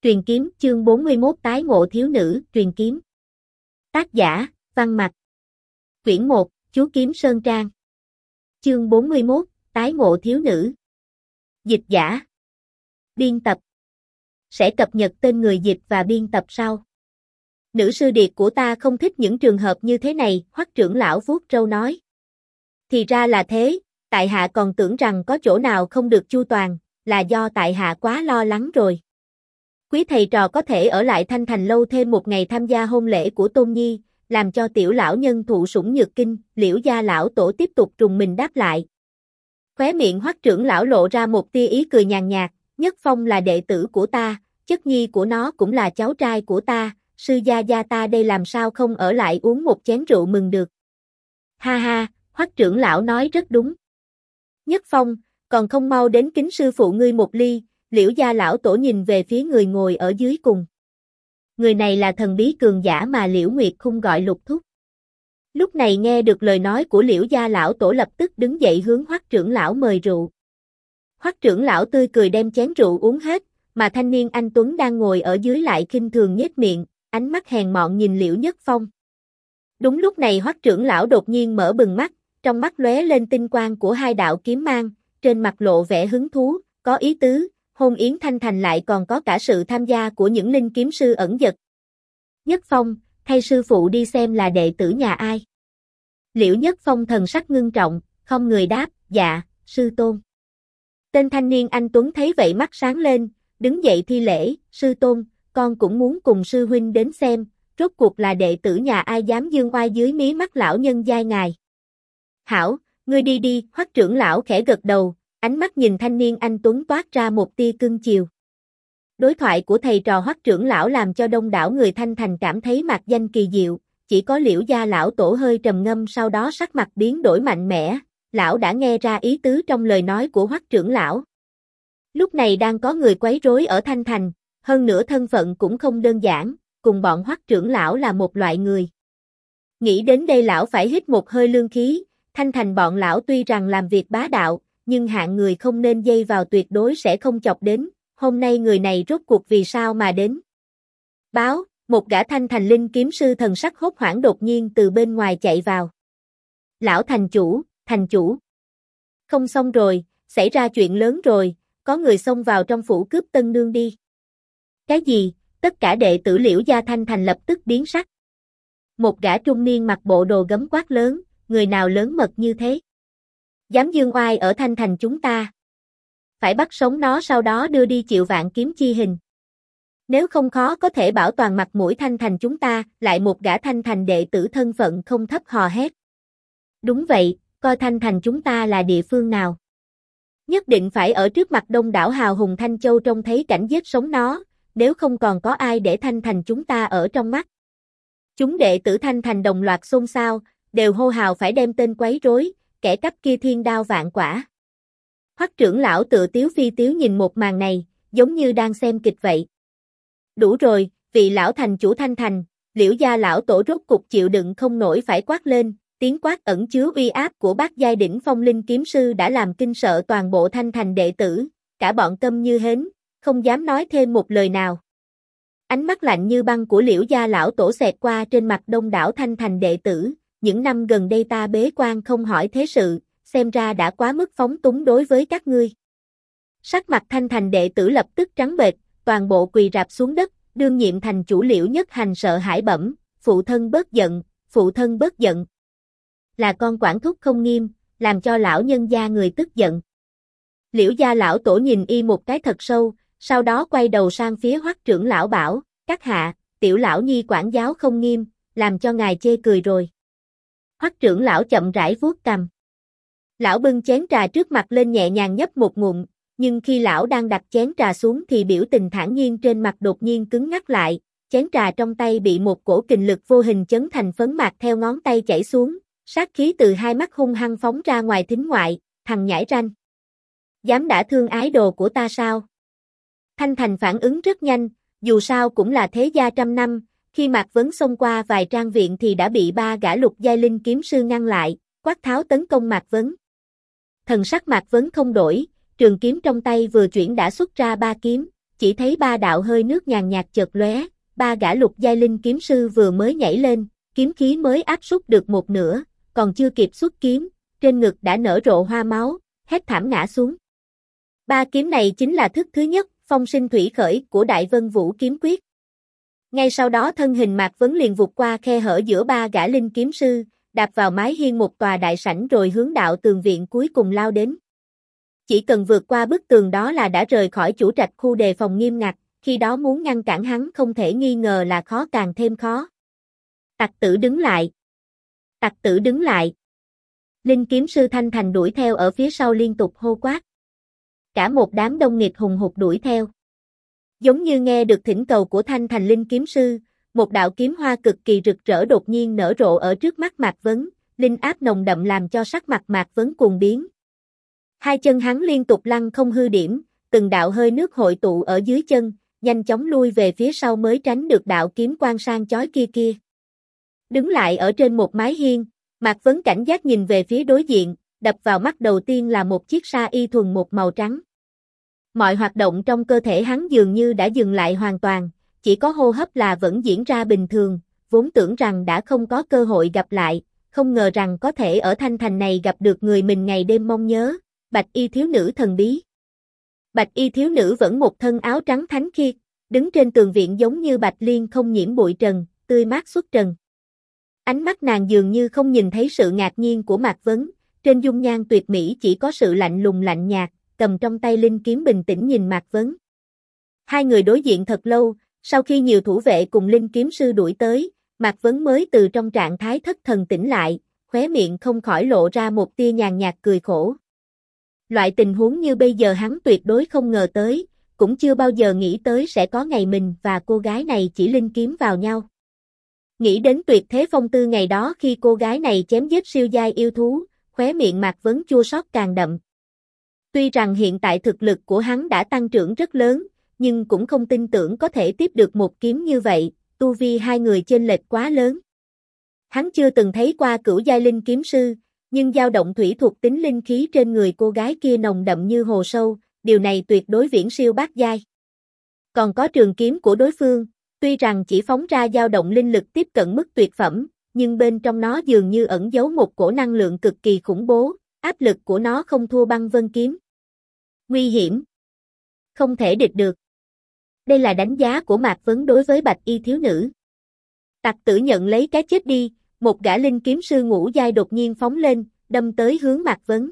Truyền kiếm chương 41 tái ngộ thiếu nữ, truyền kiếm. Tác giả, Văn Mạch. Quyển 1, Chú Kiếm Sơn Trang. Chương 41, tái ngộ thiếu nữ. Dịch giả. Biên tập. Sẽ cập nhật tên người dịch và biên tập sau. Nữ sư điệt của ta không thích những trường hợp như thế này, Hoắc trưởng lão vuốt râu nói. Thì ra là thế, tại hạ còn tưởng rằng có chỗ nào không được chu toàn, là do tại hạ quá lo lắng rồi. Quý thầy trò có thể ở lại Thanh Thành lâu thêm một ngày tham gia hôn lễ của Tôn Nhi, làm cho tiểu lão nhân thụ sủng nhược kinh, Liễu gia lão tổ tiếp tục rùng mình đáp lại. Khóe miệng Hoắc trưởng lão lộ ra một tia ý cười nhàn nhạt, Nhất Phong là đệ tử của ta, chất nhi của nó cũng là cháu trai của ta, sư gia ta đây làm sao không ở lại uống một chén rượu mừng được. Ha ha, Hoắc trưởng lão nói rất đúng. Nhất Phong, còn không mau đến kính sư phụ ngươi một ly. Liễu gia lão tổ nhìn về phía người ngồi ở dưới cùng. Người này là thần bí cường giả mà Liễu Nguyệt Khung gọi Lục Thúc. Lúc này nghe được lời nói của Liễu gia lão tổ lập tức đứng dậy hướng Hoắc trưởng lão mời rượu. Hoắc trưởng lão tươi cười đem chén rượu uống hết, mà thanh niên anh tuấn đang ngồi ở dưới lại khinh thường nhếch miệng, ánh mắt hèn mọn nhìn Liễu Nhất Phong. Đúng lúc này Hoắc trưởng lão đột nhiên mở bừng mắt, trong mắt lóe lên tinh quang của hai đạo kiếm mang, trên mặt lộ vẻ hứng thú, có ý tứ. Hôn yến Thanh Thành lại còn có cả sự tham gia của những linh kiếm sư ẩn dật. Nhất Phong, thay sư phụ đi xem là đệ tử nhà ai. Liễu Nhất Phong thần sắc ngưng trọng, không người đáp, dạ, sư tôn. Tên thanh niên anh tuấn thấy vậy mắt sáng lên, đứng dậy thi lễ, sư tôn, con cũng muốn cùng sư huynh đến xem, rốt cuộc là đệ tử nhà ai dám dương oai dưới mí mắt lão nhân giai ngài. Hảo, ngươi đi đi, Hoắc trưởng lão khẽ gật đầu. Ánh mắt nhìn thanh niên anh tuấn toát ra một tia cưng chiều. Đối thoại của thầy trò Hoắc trưởng lão làm cho đông đảo người Thanh Thành cảm thấy mạc danh kỳ diệu, chỉ có Liễu gia lão tổ hơi trầm ngâm sau đó sắc mặt biến đổi mạnh mẽ, lão đã nghe ra ý tứ trong lời nói của Hoắc trưởng lão. Lúc này đang có người quấy rối ở Thanh Thành, hơn nữa thân phận cũng không đơn giản, cùng bọn Hoắc trưởng lão là một loại người. Nghĩ đến đây lão phải hít một hơi lương khí, Thanh Thành bọn lão tuy rằng làm việc bá đạo, nhưng hạng người không nên dây vào tuyệt đối sẽ không chọc đến, hôm nay người này rốt cuộc vì sao mà đến. Báo, một gã Thanh Thành linh kiếm sư thần sắc hốt hoảng đột nhiên từ bên ngoài chạy vào. Lão thành chủ. Không xong rồi, xảy ra chuyện lớn rồi, có người xông vào trong phủ cướp tân nương đi. Cái gì, tất cả đệ tử Liễu gia Thanh Thành lập tức biến sắc. Một gã trung niên mặc bộ đồ gấm quát lớn, người nào lớn mật như thế? Dám dương oai ở Thanh Thành chúng ta. Phải bắt sống nó sau đó đưa đi chịu vạn kiếm chi hình. Nếu không khó có thể bảo toàn mặt mũi Thanh Thành chúng ta, lại một gã Thanh Thành đệ tử thân phận không thấp hò hét. Đúng vậy, coi Thanh Thành chúng ta là địa phương nào. Nhất định phải ở trước mặt đông đảo hào hùng Thanh Châu trông thấy cảnh giết sống nó, nếu không còn có ai để Thanh Thành chúng ta ở trong mắt. Chúng đệ tử Thanh Thành đồng loạt xôn xao, đều hô hào phải đem tên quấy rối, kẻ cắp kia thiên đao vạn quả. Hoắc trưởng lão tự tiếu phi tiếu nhìn một màn này, giống như đang xem kịch vậy. Đủ rồi, vị lão thành chủ Thanh Thành, Liễu gia lão tổ rốt cục chịu đựng không nổi phải quát lên, tiếng quát ẩn chứa uy áp của bát giai đỉnh phong linh kiếm sư đã làm kinh sợ toàn bộ Thanh Thành đệ tử, cả bọn câm như hến, không dám nói thêm một lời nào. Ánh mắt lạnh như băng của Liễu gia lão tổ xẹt qua trên mặt đông đảo Thanh Thành đệ tử. Những năm gần đây ta bế quan không hỏi thế sự, xem ra đã quá mức phóng túng đối với các ngươi. Sắc mặt Thanh Thành đệ tử lập tức trắng bệch, toàn bộ quỳ rạp xuống đất, đương nhiệm thành chủ Liễu Nhất Hành sợ hãi bẩm, phụ thân bớt giận. Là con quản thúc không nghiêm, làm cho lão nhân gia người tức giận. Liễu gia lão tổ nhìn y một cái thật sâu, sau đó quay đầu sang phía Hoắc trưởng lão bảo, các hạ, tiểu lão nhi quản giáo không nghiêm, làm cho ngài chê cười rồi. Hoắc trưởng lão chậm rãi vuốt cằm. Lão bưng chén trà trước mặt lên nhẹ nhàng nhấp một ngụm, nhưng khi lão đang đặt chén trà xuống thì biểu tình thản nhiên trên mặt đột nhiên cứng ngắc lại, chén trà trong tay bị một cổ kình lực vô hình chấn thành phấn mạt theo ngón tay chảy xuống, sát khí từ hai mắt hung hăng phóng ra ngoài thính ngoại, thằng nhãi ranh. Dám đả thương ái đồ của ta sao? Thanh Thành phản ứng rất nhanh, dù sao cũng là thế gia trăm năm. Khi Mạc Vấn xông qua vài trang viện thì đã bị ba gã lục giai linh kiếm sư ngăn lại, quát tháo tấn công Mạc Vấn. Thần sắc Mạc Vấn không đổi, trường kiếm trong tay vừa chuyển đã xuất ra ba kiếm, Chỉ thấy ba đạo hơi nước nhàn nhạt chợt lóe, ba gã lục giai linh kiếm sư vừa mới nhảy lên, kiếm khí mới áp súc được một nửa, còn chưa kịp xuất kiếm, trên ngực đã nở rộ hoa máu, hét thảm ngã xuống. Ba kiếm này chính là thức thứ nhất, phong sinh thủy khởi của Đại Vân Vũ kiếm quyết. Ngay sau đó thân hình Mạc Vấn liền vụt qua khe hở giữa ba gã linh kiếm sư, đạp vào mái hiên một tòa đại sảnh rồi hướng đạo tường viện cuối cùng lao đến. Chỉ cần vượt qua bức tường đó là đã rời khỏi chủ trạch khu đề phòng nghiêm ngặt, khi đó muốn ngăn cản hắn không thể nghi ngờ là khó càng thêm khó. Tặc tử đứng lại! Tặc tử đứng lại! Linh kiếm sư Thanh Thành đuổi theo ở phía sau liên tục hô quát. Cả một đám đông nghịt hùng hục đuổi theo. Giống như nghe được thỉnh cầu của Thanh Thành linh kiếm sư, một đạo kiếm hoa cực kỳ rực rỡ đột nhiên nở rộ ở trước mắt Mạc Vấn, linh áp nồng đậm làm cho sắc mặt Mạc Vấn cuồng biến. Hai chân hắn liên tục lăn không hư điểm, từng đạo hơi nước hội tụ ở dưới chân, nhanh chóng lui về phía sau mới tránh được đạo kiếm quang sang chói kia. Đứng lại ở trên một mái hiên, Mạc Vấn cảnh giác nhìn về phía đối diện, đập vào mắt đầu tiên là một chiếc sa y thuần một màu trắng. Mọi hoạt động trong cơ thể hắn dường như đã dừng lại hoàn toàn, chỉ có hô hấp là vẫn diễn ra bình thường, vốn tưởng rằng đã không có cơ hội gặp lại, không ngờ rằng có thể ở Thanh Thành này gặp được người mình ngày đêm mong nhớ, Bạch y thiếu nữ thần bí. Bạch y thiếu nữ vẫn một thân áo trắng thánh khiết, đứng trên tường viện giống như bạch liên không nhiễm bụi trần, tươi mát xuất trần. Ánh mắt nàng dường như không nhìn thấy sự ngạc nhiên của Mạc Vấn, trên dung nhan tuyệt mỹ chỉ có sự lạnh lùng lạnh nhạt, cầm trong tay linh kiếm bình tĩnh nhìn Mạc Vấn. Hai người đối diện thật lâu, sau khi nhiều thủ vệ cùng linh kiếm sư đuổi tới, Mạc Vấn mới từ trong trạng thái thất thần tỉnh lại, khóe miệng không khỏi lộ ra một tia nhàn nhạt cười khổ. Loại tình huống như bây giờ hắn tuyệt đối không ngờ tới, cũng chưa bao giờ nghĩ tới sẽ có ngày mình và cô gái này chỉ linh kiếm vào nhau. Nghĩ đến tuyệt thế phong tư ngày đó khi cô gái này chém giết siêu giai yêu thú, khóe miệng Mạc Vấn chua xót càng đậm. Tuy rằng hiện tại thực lực của hắn đã tăng trưởng rất lớn, nhưng cũng không tin tưởng có thể tiếp được một kiếm như vậy, tu vi hai người chênh lệch quá lớn. Hắn chưa từng thấy qua cửu giai linh kiếm sư, nhưng dao động thủy thuộc tính linh khí trên người cô gái kia nồng đậm như hồ sâu, điều này tuyệt đối viễn siêu bát giai. Còn có trường kiếm của đối phương, tuy rằng chỉ phóng ra dao động linh lực tiếp cận mức tuyệt phẩm, nhưng bên trong nó dường như ẩn giấu một cổ năng lượng cực kỳ khủng bố, áp lực của nó không thua băng vân kiếm. Nguy hiểm. Không thể địch được. Đây là đánh giá của Mạc Vấn đối với bạch y thiếu nữ. Tặc tử nhận lấy cái chết đi, một gã linh kiếm sư ngũ giai đột nhiên phóng lên, đâm tới hướng Mạc Vấn.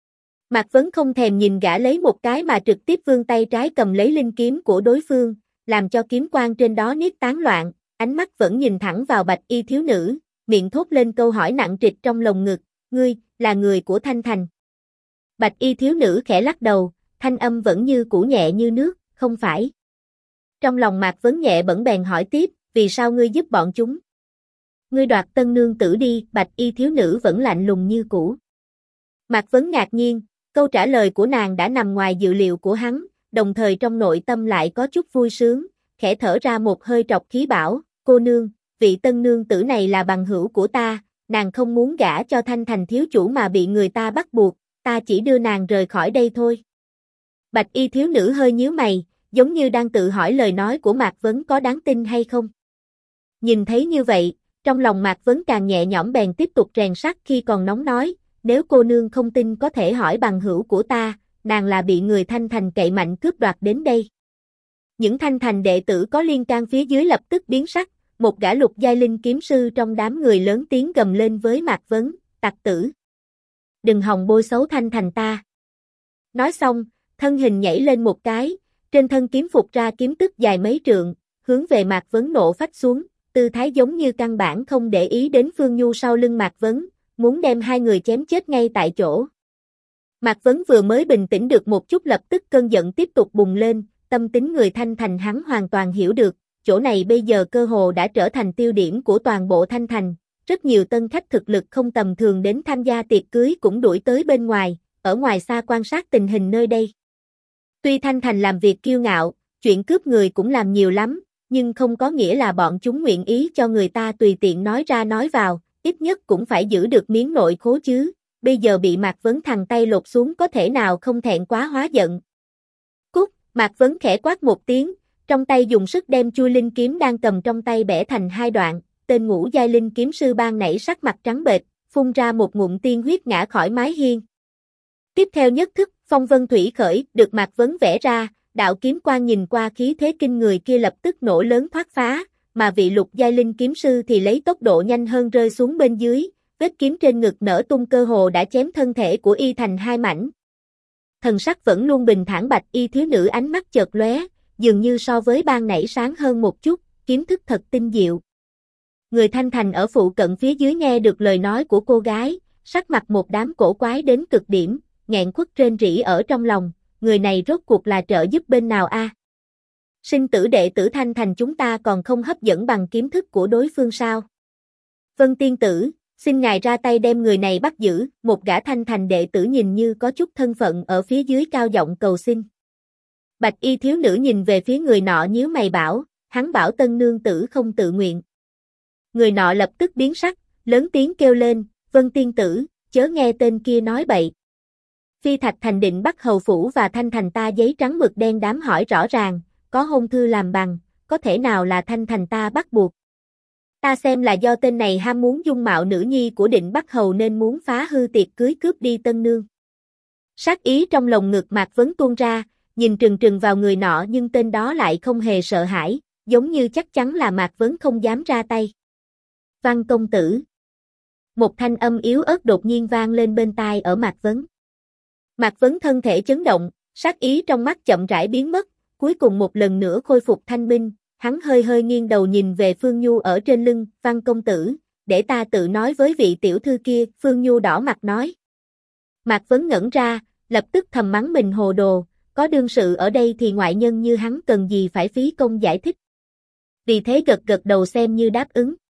Mạc Vấn không thèm nhìn gã lấy một cái mà trực tiếp vươn tay trái cầm lấy linh kiếm của đối phương, làm cho kiếm quang trên đó niết tán loạn, ánh mắt vẫn nhìn thẳng vào bạch y thiếu nữ, miệng thốt lên câu hỏi nặng trịch trong lồng ngực, ngươi, là người của Thanh Thành. Bạch y thiếu nữ khẽ lắc đầu, thanh âm vẫn như cũ nhẹ như nước, không phải. Trong lòng Mạc Vấn nhẹ bẩn bèn hỏi tiếp, vì sao ngươi giúp bọn chúng? Ngươi đoạt tân nương tử đi, bạch y thiếu nữ vẫn lạnh lùng như cũ. Mạc Vấn ngạc nhiên, câu trả lời của nàng đã nằm ngoài dự liệu của hắn, đồng thời trong nội tâm lại có chút vui sướng, khẽ thở ra một hơi trọc khí bảo, cô nương, vị tân nương tử này là bằng hữu của ta, nàng không muốn gả cho Thanh Thành thiếu chủ mà bị người ta bắt buộc, ta chỉ đưa nàng rời khỏi đây thôi. Bạch y thiếu nữ hơi nhíu mày, giống như đang tự hỏi lời nói của Mạc Vấn có đáng tin hay không. Nhìn thấy như vậy, trong lòng Mạc Vấn càng nhẹ nhõm bèn tiếp tục rèn sắt khi còn nóng nói, nếu cô nương không tin có thể hỏi bằng hữu của ta, nàng là bị người Thanh Thành cậy mạnh cướp đoạt đến đây. Những Thanh Thành đệ tử có liên can phía dưới lập tức biến sắc, một gã lục giai linh kiếm sư trong đám người lớn tiếng gầm lên với Mạc Vấn, tặc tử. Đừng hòng bôi xấu Thanh Thành ta. Nói xong, thân hình nhảy lên một cái, trên thân kiếm phục ra kiếm tức dài mấy trượng, hướng về Mạc Vấn nộ phách xuống, tư thái giống như căn bản không để ý đến Phương Nhu sau lưng Mạc Vấn, muốn đem hai người chém chết ngay tại chỗ. Mạc Vấn vừa mới bình tĩnh được một chút lập tức cơn giận tiếp tục bùng lên, tâm tính người Thanh Thành hắn hoàn toàn hiểu được, chỗ này bây giờ cơ hồ đã trở thành tiêu điểm của toàn bộ Thanh Thành, rất nhiều tân khách thực lực không tầm thường đến tham gia tiệc cưới cũng đuổi tới bên ngoài, ở ngoài xa quan sát tình hình nơi đây. Tuy Thanh Thành làm việc kiêu ngạo, chuyện cướp người cũng làm nhiều lắm, nhưng không có nghĩa là bọn chúng nguyện ý cho người ta tùy tiện nói ra nói vào, ít nhất cũng phải giữ được miếng nội khố chứ, bây giờ bị Mạc Vấn thằng tay lột xuống có thể nào không thẹn quá hóa giận. Cút, Mạc Vấn khẽ quát một tiếng, trong tay dùng sức đem chui linh kiếm đang cầm trong tay bẻ thành hai đoạn, tên ngũ giai linh kiếm sư ban nảy sắc mặt trắng bệch, phun ra một ngụm tiên huyết ngã khỏi mái hiên. Tiếp theo nhất thức, phong vân thủy khởi, được Mạc Vấn vẽ ra, đạo kiếm quang nhìn qua khí thế kinh người kia lập tức nổ lớn thoát phá, mà vị lục giai linh kiếm sư thì lấy tốc độ nhanh hơn rơi xuống bên dưới, vết kiếm trên ngực nở tung cơ hồ đã chém thân thể của y thành hai mảnh. Thần sắc vẫn luôn bình thản bạch y thiếu nữ ánh mắt chợt lóe, dường như so với ban nãy sáng hơn một chút, kiếm thức thật tinh diệu. Người Thanh Thành ở phụ cận phía dưới nghe được lời nói của cô gái, sắc mặt một đám cổ quái đến cực điểm, nghẹn khuất rên rỉ ở trong lòng, người này rốt cuộc là trợ giúp bên nào a? Sinh tử đệ tử Thanh Thành chúng ta còn không hấp dẫn bằng kiếm thức của đối phương sao? Vân tiên tử, xin ngài ra tay đem người này bắt giữ, một gã Thanh Thành đệ tử nhìn như có chút thân phận ở phía dưới cao giọng cầu xin. Bạch y thiếu nữ nhìn về phía người nọ nhíu mày bảo, hắn bảo tân nương tử không tự nguyện. Người nọ lập tức biến sắc, lớn tiếng kêu lên, Vân tiên tử, chớ nghe tên kia nói bậy. Phi Thạch Thành định bắt hầu phủ và Thanh Thành ta giấy trắng mực đen đám hỏi rõ ràng, có hôn thư làm bằng, có thể nào là Thanh Thành ta bắt buộc. Ta xem là do tên này ham muốn dung mạo nữ nhi của Định Bắc Hầu nên muốn phá hư tiệc cưới cướp đi tân nương. Sát ý trong lồng ngực Mạc Vấn tuôn ra, nhìn trừng trừng vào người nọ nhưng tên đó lại không hề sợ hãi, giống như chắc chắn là Mạc Vấn không dám ra tay. Văn công tử. Một thanh âm yếu ớt đột nhiên vang lên bên tai ở Mạc Vấn. Mạc Vấn thân thể chấn động, sát ý trong mắt chậm rãi biến mất, cuối cùng một lần nữa khôi phục thanh minh, hắn hơi hơi nghiêng đầu nhìn về Phương Nhu ở trên lưng, Văn công tử, để ta tự nói với vị tiểu thư kia, Phương Nhu đỏ mặt nói. Mạc Vấn ngẩn ra, lập tức thầm mắng mình hồ đồ, có đương sự ở đây thì ngoại nhân như hắn cần gì phải phí công giải thích. Vì thế gật gật đầu xem như đáp ứng.